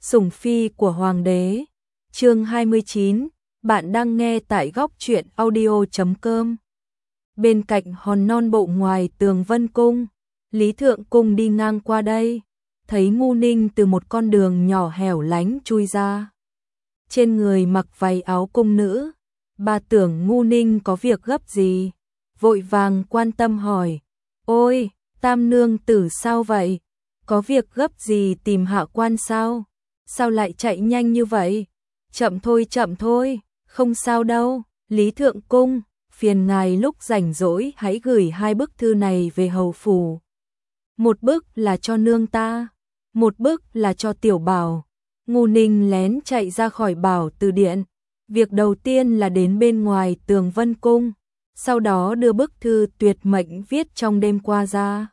Sủng phi của hoàng đế. Chương 29, bạn đang nghe tại góc truyện audio.com. Bên cạnh hòn non bộ ngoài tường Vân Cung, Lý Thượng Cung đi ngang qua đây, thấy Ngu Ninh từ một con đường nhỏ hẻo lánh chui ra. Trên người mặc váy áo cung nữ, bà tưởng Ngu Ninh có việc gấp gì, vội vàng quan tâm hỏi: "Ôi, Tam nương tử sao vậy? Có việc gấp gì tìm hạ quan sao? Sao lại chạy nhanh như vậy?" Chậm thôi, không sao đâu, Lý Thượng Cung, phiền ngài lúc rảnh rỗi hãy gửi 2 bức thư này về hầu phủ. Một bức là cho nương ta, một bức là cho tiểu bảo." Ngu Ninh lén chạy ra khỏi Bảo Từ Điện, việc đầu tiên là đến bên ngoài tường Vân Cung, sau đó đưa bức thư tuyệt mệnh viết trong đêm qua ra.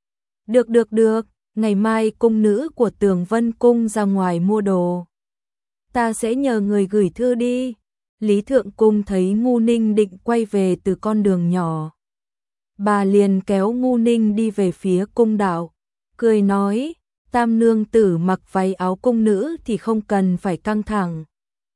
Được, ngày mai cung nữ của tường Vân Cung ra ngoài mua đồ. Ta sẽ nhờ người gửi thư đi. Lý Thượng Cung thấy Ngu Ninh định quay về từ con đường nhỏ, bà liền kéo Ngu Ninh đi về phía cung đạo, cười nói: "Tam nương tử mặc váy áo cung nữ thì không cần phải căng thẳng.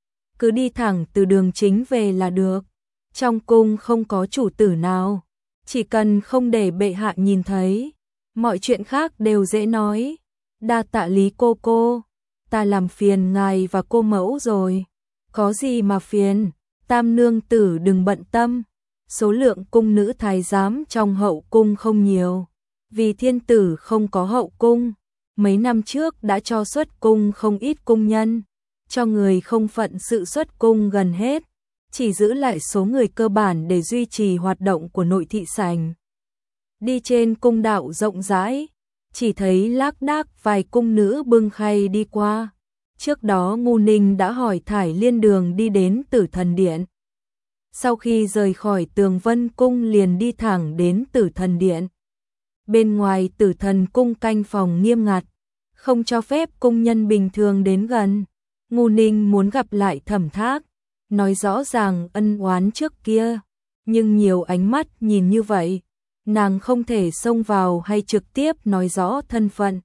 Cứ đi thẳng từ đường chính về là được. Trong cung không có chủ tử nào, chỉ cần không để bệ hạ nhìn thấy, mọi chuyện khác đều dễ nói. Đa tạ Lý cô, ta làm phiền ngài và cô mẫu rồi." "Có gì mà phiền, Tam nương tử đừng bận tâm. Số lượng cung nữ thái giám trong hậu cung không nhiều, vì thiên tử không có hậu cung, mấy năm trước đã cho xuất cung không ít cung nhân, cho người không phận sự xuất cung gần hết, chỉ giữ lại số người cơ bản để duy trì hoạt động của nội thị sảnh." Đi trên cung đạo rộng rãi, chỉ thấy lác đác vài cung nữ bưng khay đi qua. Trước đó Ngu Ninh đã hỏi Thải Liên đường đi đến Tử Thần Điện. Sau khi rời khỏi tường Vân Cung liền đi thẳng đến Tử Thần Điện. Bên ngoài Tử Thần Cung canh phòng nghiêm ngặt, không cho phép cung nhân bình thường đến gần. Ngu Ninh muốn gặp lại Thẩm Thác, nói rõ ràng ân oán trước kia, nhưng nhiều ánh mắt nhìn như vậy, nàng không thể xông vào hay trực tiếp nói rõ thân phận,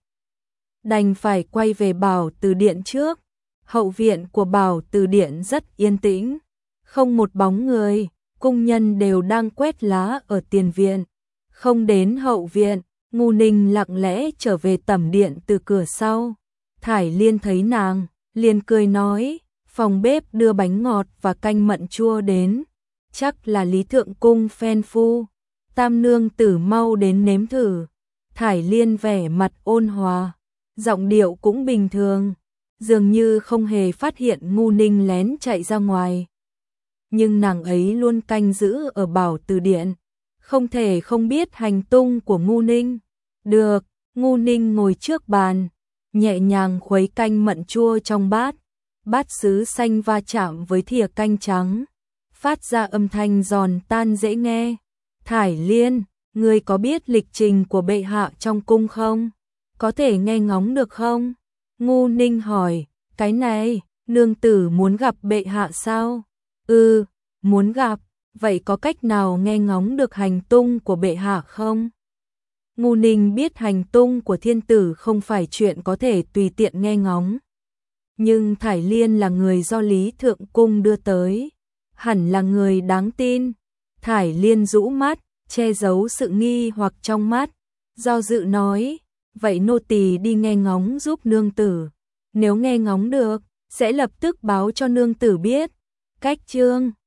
đành phải quay về Bảo Từ Điện trước. Hậu viện của Bảo Từ Điện rất yên tĩnh, không một bóng người, cung nhân đều đang quét lá ở tiền viện. Không đến hậu viện, Ngu Ninh lặng lẽ trở về tẩm điện từ cửa sau. Thải Liên thấy nàng, liền cười nói: "Phòng bếp đưa bánh ngọt và canh mận chua đến, chắc là Lý Thượng Cung phen phu. Tam nương tử mau đến nếm thử." Thải Liên vẻ mặt ôn hòa, giọng điệu cũng bình thường, dường như không hề phát hiện Ngu Ninh lén chạy ra ngoài. Nhưng nàng ấy luôn canh giữ ở Bảo Từ Điện, không thể không biết hành tung của Ngu Ninh. Được, Ngu Ninh ngồi trước bàn, nhẹ nhàng khuấy canh mận chua trong bát. Bát sứ xanh va chạm với thìa canh trắng, phát ra âm thanh giòn tan dễ nghe. "Thải Liên, ngươi có biết lịch trình của bệ hạ trong cung không? Có thể nghe ngóng được không?" Ngu Ninh hỏi. "Cái này, nương tử muốn gặp bệ hạ sao?" "Ừ, muốn gặp." "Vậy có cách nào nghe ngóng được hành tung của bệ hạ không?" Ngu Ninh biết hành tung của thiên tử không phải chuyện có thể tùy tiện nghe ngóng. Nhưng Thải Liên là người do Lý Thượng Cung đưa tới, hẳn là người đáng tin. Thải Liên rũ mắt, che giấu sự nghi hoặc trong mắt, do dự nói: "Vậy nô tỳ đi nghe ngóng giúp nương tử. Nếu nghe ngóng được, sẽ lập tức báo cho nương tử biết." Cách chương